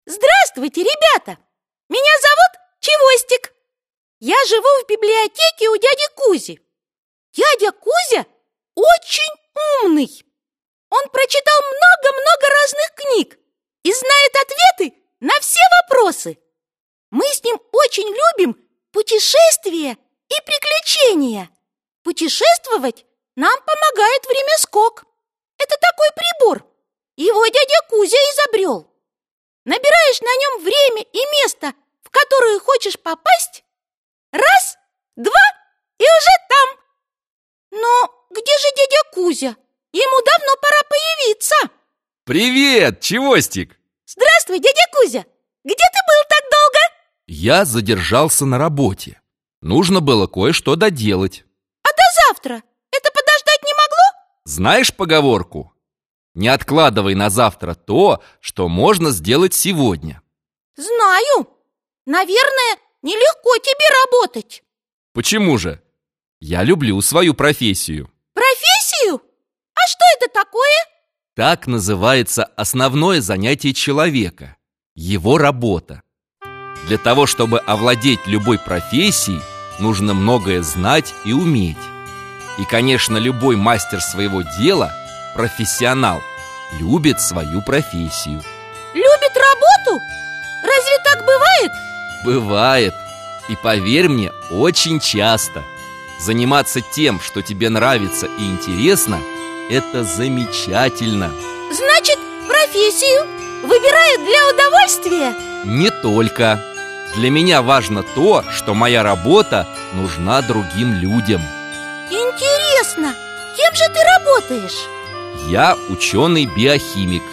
Здравствуйте, ребята! Меня зовут Чевостик. Я живу в библиотеке у дяди Кузи. Дядя Кузя очень умный. Он прочитал много-много разных книг и знает ответы на все вопросы. Мы с ним очень любим путешествия и приключения. Путешествовать нам помогает времяскок. Это такой прибор. Его дядя Кузя изобрел. Набираешь на нем время и место, в которое хочешь попасть. Раз, два, и уже там. Но где же дядя Кузя? Ему давно пора появиться. Привет, Чевостик! Здравствуй, дядя Кузя! Где ты был так долго? Я задержался на работе. Нужно было кое-что доделать. А до завтра? Это подождать не могло? Знаешь поговорку? Не откладывай на завтра то, что можно сделать сегодня. Знаю. Наверное, нелегко тебе работать. Почему же? Я люблю свою профессию. Профессию? А что это такое? Так называется основное занятие человека. Его работа. Для того, чтобы овладеть любой профессией, нужно многое знать и уметь. И, конечно, любой мастер своего дела, профессионал, любит свою профессию. Любит работу? Разве так бывает? Бывает. И поверь мне, очень часто. Заниматься тем, что тебе нравится и интересно, это замечательно. Значит, профессию выбирают для удовольствия? Не только. Для меня важно то, что моя работа нужна другим людям. Интересно, кем же ты работаешь? Я ученый-биохимик.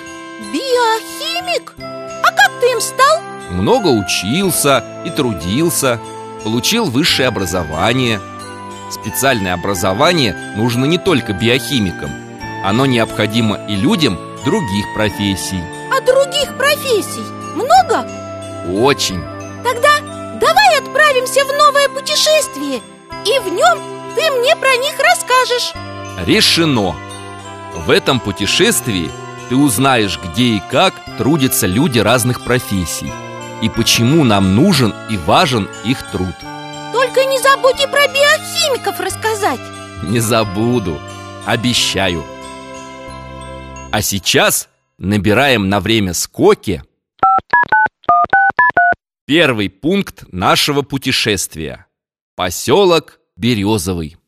Биохимик? А как ты им стал? Много учился и трудился. Получил высшее образование. Специальное образование нужно не только биохимикам. Оно необходимо и людям других профессий. А других профессий много? Очень. Тогда давай отправимся в новое путешествие, и в нем ты мне про них расскажешь. Решено. В этом путешествии ты узнаешь, где и как трудятся люди разных профессий и почему нам нужен и важен их труд. Только не забудь и про биохимиков рассказать. Не забуду, обещаю. А сейчас набираем на время скоки первый пункт нашего путешествия – поселок Березовый.